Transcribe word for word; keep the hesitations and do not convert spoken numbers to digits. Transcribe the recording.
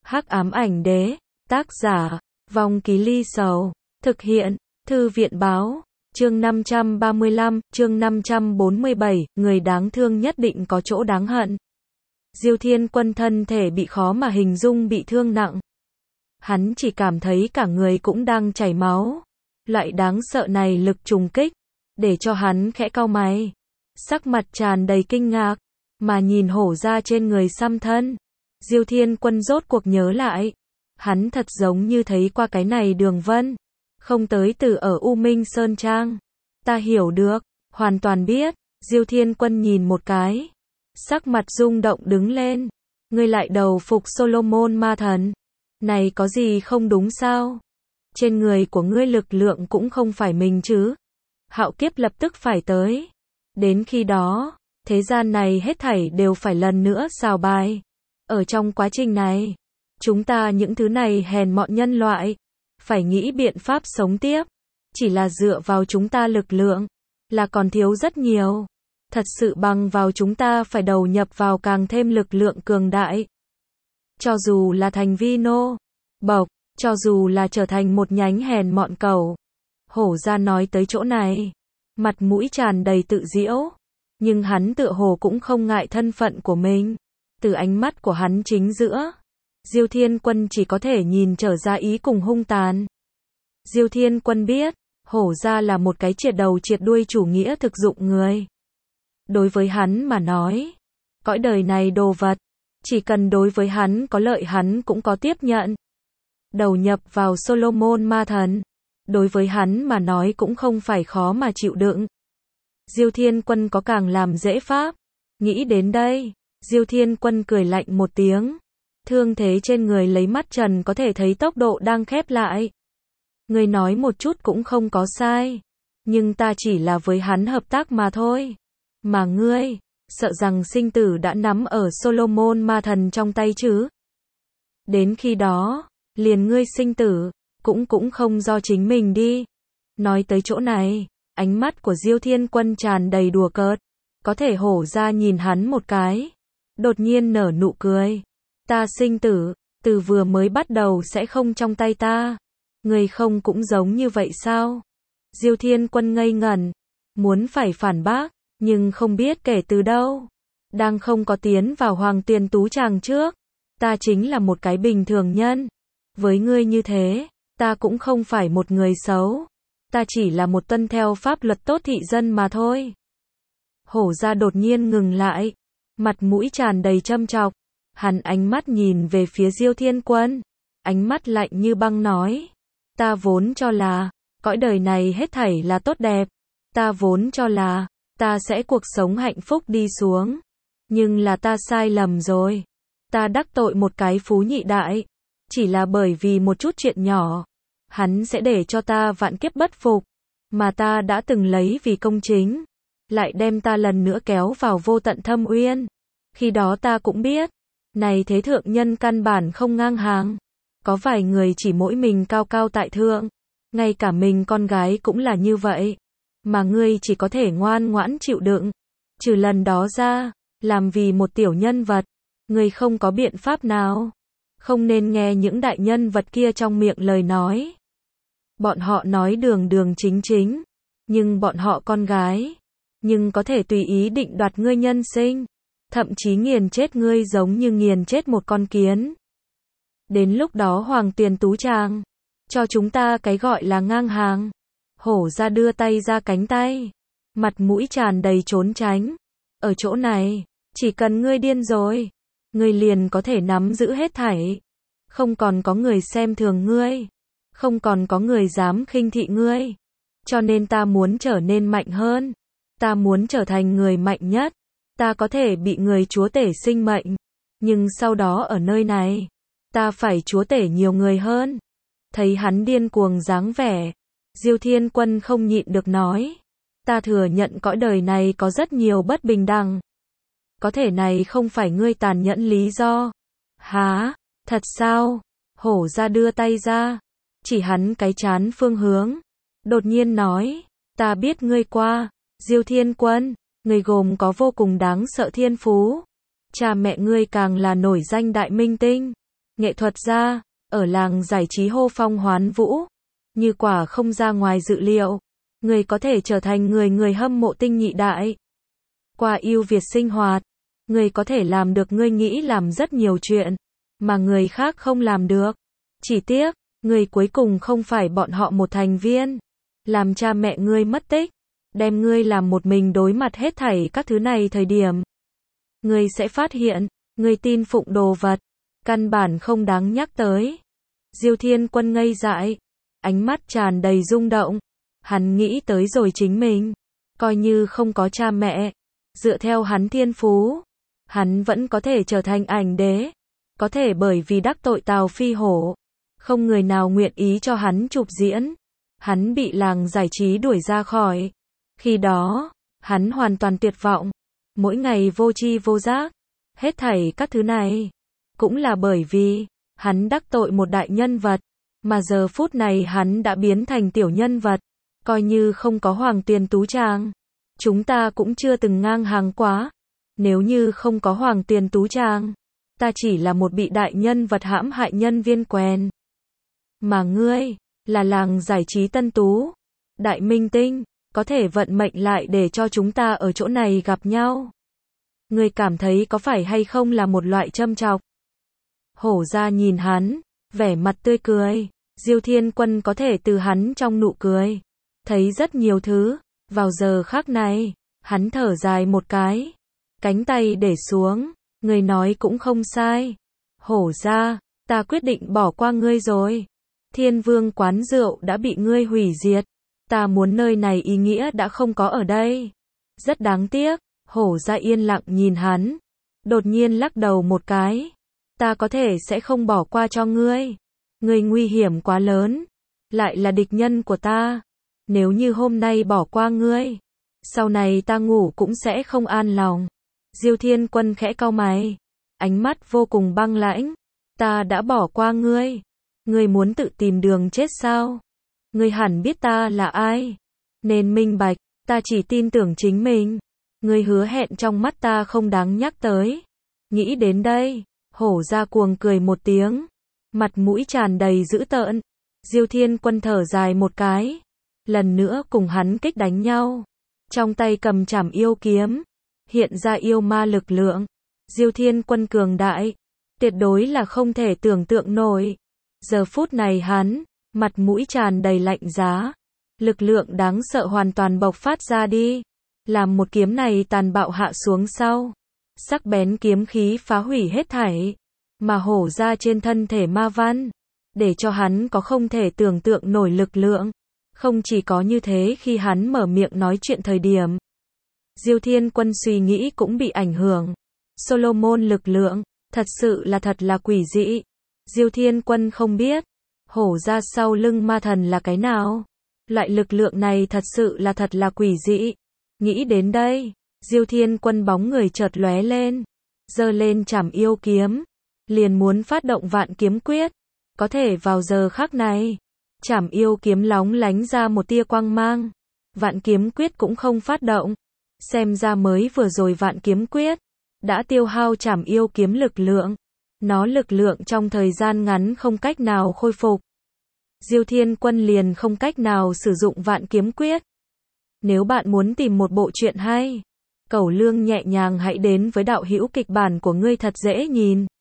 Hắc ám ảnh đế, tác giả, Vong Ký Ly Sầu, thực hiện, Thư viện báo, chương năm trăm ba mươi lăm, chương năm trăm bốn mươi bảy, người đáng thương nhất định có chỗ đáng hận. Diêu Thiên Quân thân thể bị khó mà hình dung bị thương nặng. Hắn chỉ cảm thấy cả người cũng đang chảy máu. Loại đáng sợ này lực trùng kích, để cho hắn khẽ cau mày. Sắc mặt tràn đầy kinh ngạc, mà nhìn hổ ra trên người xăm thân. Diêu Thiên Quân rốt cuộc nhớ lại. Hắn thật giống như thấy qua cái này đường vân. Không tới từ ở U Minh Sơn Trang. Ta hiểu được, hoàn toàn biết. Diêu Thiên Quân nhìn một cái. Sắc mặt rung động đứng lên. Ngươi lại đầu phục Solomon ma thần. Này có gì không đúng sao? Trên người của ngươi lực lượng cũng không phải mình chứ. Hạo kiếp lập tức phải tới. Đến khi đó, thế gian này hết thảy đều phải lần nữa xào bài. Ở trong quá trình này, chúng ta những thứ này hèn mọn nhân loại, phải nghĩ biện pháp sống tiếp. Chỉ là dựa vào chúng ta lực lượng, là còn thiếu rất nhiều. Thật sự bằng vào chúng ta phải đầu nhập vào càng thêm lực lượng cường đại. Cho dù là thành vi nô, bộc, cho dù là trở thành một nhánh hèn mọn cẩu. Hổ ra nói tới chỗ này, mặt mũi tràn đầy tự giễu, nhưng hắn tựa hồ cũng không ngại thân phận của mình. Từ ánh mắt của hắn chính giữa, Diêu Thiên Quân chỉ có thể nhìn trở ra ý cùng hung tàn. Diêu Thiên Quân biết, hổ ra là một cái triệt đầu triệt đuôi chủ nghĩa thực dụng người. Đối với hắn mà nói, cõi đời này đồ vật, chỉ cần đối với hắn có lợi hắn cũng có tiếp nhận. Đầu nhập vào Solomon ma thần, đối với hắn mà nói cũng không phải khó mà chịu đựng. Diêu Thiên Quân có càng làm dễ pháp. Nghĩ đến đây, Diêu Thiên Quân cười lạnh một tiếng. Thương thế trên người lấy mắt trần có thể thấy tốc độ đang khép lại. Ngươi nói một chút cũng không có sai. Nhưng ta chỉ là với hắn hợp tác mà thôi. Mà ngươi, sợ rằng sinh tử đã nắm ở Solomon ma thần trong tay chứ. Đến khi đó, liền ngươi sinh tử, cũng cũng không do chính mình đi. Nói tới chỗ này, ánh mắt của Diêu Thiên Quân tràn đầy đùa cợt. Có thể hổ ra nhìn hắn một cái. Đột nhiên nở nụ cười. Ta sinh tử, từ vừa mới bắt đầu sẽ không trong tay ta. Người không cũng giống như vậy sao? Diêu Thiên Quân ngây ngẩn. Muốn phải phản bác, nhưng không biết kể từ đâu. Đang không có tiến vào Hoàng Tuyền Tú Tràng trước. Ta chính là một cái bình thường nhân. Với ngươi như thế, ta cũng không phải một người xấu. Ta chỉ là một tuân theo pháp luật tốt thị dân mà thôi. Hổ ra đột nhiên ngừng lại. Mặt mũi tràn đầy châm chọc. Hắn ánh mắt nhìn về phía Diêu Thiên Quân. Ánh mắt lạnh như băng nói. Ta vốn cho là, cõi đời này hết thảy là tốt đẹp. Ta vốn cho là, ta sẽ cuộc sống hạnh phúc đi xuống. Nhưng là ta sai lầm rồi. Ta đắc tội một cái phú nhị đại. Chỉ là bởi vì một chút chuyện nhỏ. Hắn sẽ để cho ta vạn kiếp bất phục. Mà ta đã từng lấy vì công chính. Lại đem ta lần nữa kéo vào vô tận thâm uyên. Khi đó ta cũng biết. Này thế thượng nhân căn bản không ngang hàng. Có vài người chỉ mỗi mình cao cao tại thượng. Ngay cả mình con gái cũng là như vậy. Mà ngươi chỉ có thể ngoan ngoãn chịu đựng. Trừ lần đó ra, làm vì một tiểu nhân vật. Ngươi không có biện pháp nào. Không nên nghe những đại nhân vật kia trong miệng lời nói. Bọn họ nói đường đường chính chính. Nhưng bọn họ con gái. Nhưng có thể tùy ý định đoạt ngươi nhân sinh. Thậm chí nghiền chết ngươi giống như nghiền chết một con kiến. Đến lúc đó Hoàng Tuyền Tú Tràng. Cho chúng ta cái gọi là ngang hàng. Hổ ra đưa tay ra cánh tay. Mặt mũi tràn đầy trốn tránh. Ở chỗ này, chỉ cần ngươi điên rồi. Ngươi liền có thể nắm giữ hết thảy. Không còn có người xem thường ngươi. Không còn có người dám khinh thị ngươi. Cho nên ta muốn trở nên mạnh hơn. Ta muốn trở thành người mạnh nhất. Ta có thể bị người chúa tể sinh mệnh. Nhưng sau đó ở nơi này, ta phải chúa tể nhiều người hơn. Thấy hắn điên cuồng dáng vẻ. Diêu Thiên Quân không nhịn được nói. Ta thừa nhận cõi đời này có rất nhiều bất bình đẳng. Có thể này không phải ngươi tàn nhẫn lý do. Hả? Thật sao? Hổ ra đưa tay ra. Chỉ hắn cái chán phương hướng. Đột nhiên nói. Ta biết ngươi qua. Diêu Thiên Quân. Ngươi gồm có vô cùng đáng sợ thiên phú. Cha mẹ ngươi càng là nổi danh đại minh tinh. nghệ thuật gia, ở làng giải trí hô phong hoán vũ, như quả không ra ngoài dự liệu, người có thể trở thành người người hâm mộ tinh nhị đại. Qua yêu Việt sinh hoạt, người có thể làm được ngươi nghĩ làm rất nhiều chuyện, mà người khác không làm được. Chỉ tiếc, người cuối cùng không phải bọn họ một thành viên. Làm cha mẹ ngươi mất tích, đem ngươi làm một mình đối mặt hết thảy các thứ này thời điểm. Ngươi sẽ phát hiện, ngươi tin phụng đồ vật, căn bản không đáng nhắc tới. Diêu Thiên Quân ngây dại, ánh mắt tràn đầy rung động. Hắn nghĩ tới rồi chính mình, coi như không có cha mẹ, dựa theo hắn thiên phú, hắn vẫn có thể trở thành ảnh đế, có thể bởi vì đắc tội Tào Phi Hổ, không người nào nguyện ý cho hắn chụp diễn. Hắn bị làng giải trí đuổi ra khỏi. Khi đó, hắn hoàn toàn tuyệt vọng, mỗi ngày vô tri vô giác, hết thảy các thứ này, cũng là bởi vì, hắn đắc tội một đại nhân vật, mà giờ phút này hắn đã biến thành tiểu nhân vật, coi như không có Hoàng Tuyền Tú Trang. Chúng ta cũng chưa từng ngang hàng quá, nếu như không có Hoàng Tuyền Tú Trang, ta chỉ là một bị đại nhân vật hãm hại nhân viên quèn. Mà ngươi, là làng giải trí tân tú, đại minh tinh, có thể vận mệnh lại để cho chúng ta ở chỗ này gặp nhau. Ngươi cảm thấy có phải hay không là một loại châm chọc? Hổ ra nhìn hắn, vẻ mặt tươi cười. Diêu Thiên Quân có thể từ hắn trong nụ cười thấy rất nhiều thứ. Vào giờ khắc này, hắn thở dài một cái, cánh tay để xuống. Người nói cũng không sai. Hổ ra, ta quyết định bỏ qua ngươi rồi. Thiên Vương quán rượu đã bị ngươi hủy diệt. Ta muốn nơi này ý nghĩa đã không có ở đây. Rất đáng tiếc. Hổ ra yên lặng nhìn hắn, đột nhiên lắc đầu một cái. Ta có thể sẽ không bỏ qua cho ngươi. Ngươi nguy hiểm quá lớn, lại là địch nhân của ta. Nếu như hôm nay bỏ qua ngươi, sau này ta ngủ cũng sẽ không an lòng. Diêu Thiên Quân khẽ cau mày, ánh mắt vô cùng băng lãnh. Ta đã bỏ qua ngươi. Ngươi muốn tự tìm đường chết sao? Ngươi hẳn biết ta là ai, nên minh bạch, ta chỉ tin tưởng chính mình. Ngươi hứa hẹn trong mắt ta không đáng nhắc tới. Nghĩ đến đây, hổ ra cuồng cười một tiếng, mặt mũi tràn đầy dữ tợn. Diêu Thiên Quân thở dài một cái, lần nữa cùng hắn kích đánh nhau. Trong tay cầm trảm yêu kiếm, hiện ra yêu ma lực lượng. Diêu Thiên Quân cường đại, tuyệt đối là không thể tưởng tượng nổi. Giờ phút này hắn, mặt mũi tràn đầy lạnh giá, lực lượng đáng sợ hoàn toàn bộc phát ra đi. Làm một kiếm này tàn bạo hạ xuống sau, sắc bén kiếm khí phá hủy hết thảy, mà hổ ra trên thân thể ma văn, để cho hắn có không thể tưởng tượng nổi lực lượng. Không chỉ có như thế, khi hắn mở miệng nói chuyện thời điểm, Diêu Thiên Quân suy nghĩ cũng bị ảnh hưởng. Solomon lực lượng, thật sự là thật là quỷ dị. Diêu Thiên Quân không biết, hổ ra sau lưng ma thần là cái nào. Loại lực lượng này thật sự là thật là quỷ dị. Nghĩ đến đây, Diêu Thiên Quân bóng người chợt lóe lên, giơ lên trảm yêu kiếm, liền muốn phát động vạn kiếm quyết. Có thể vào giờ khắc này, trảm yêu kiếm lóng lánh ra một tia quang mang, vạn kiếm quyết cũng không phát động. Xem ra mới vừa rồi vạn kiếm quyết đã tiêu hao trảm yêu kiếm lực lượng, nó lực lượng trong thời gian ngắn không cách nào khôi phục. Diêu Thiên Quân liền không cách nào sử dụng vạn kiếm quyết. Nếu bạn muốn tìm một bộ truyện hay, cẩu lương nhẹ nhàng, hãy đến với đạo hữu kịch bản của ngươi thật dễ nhìn.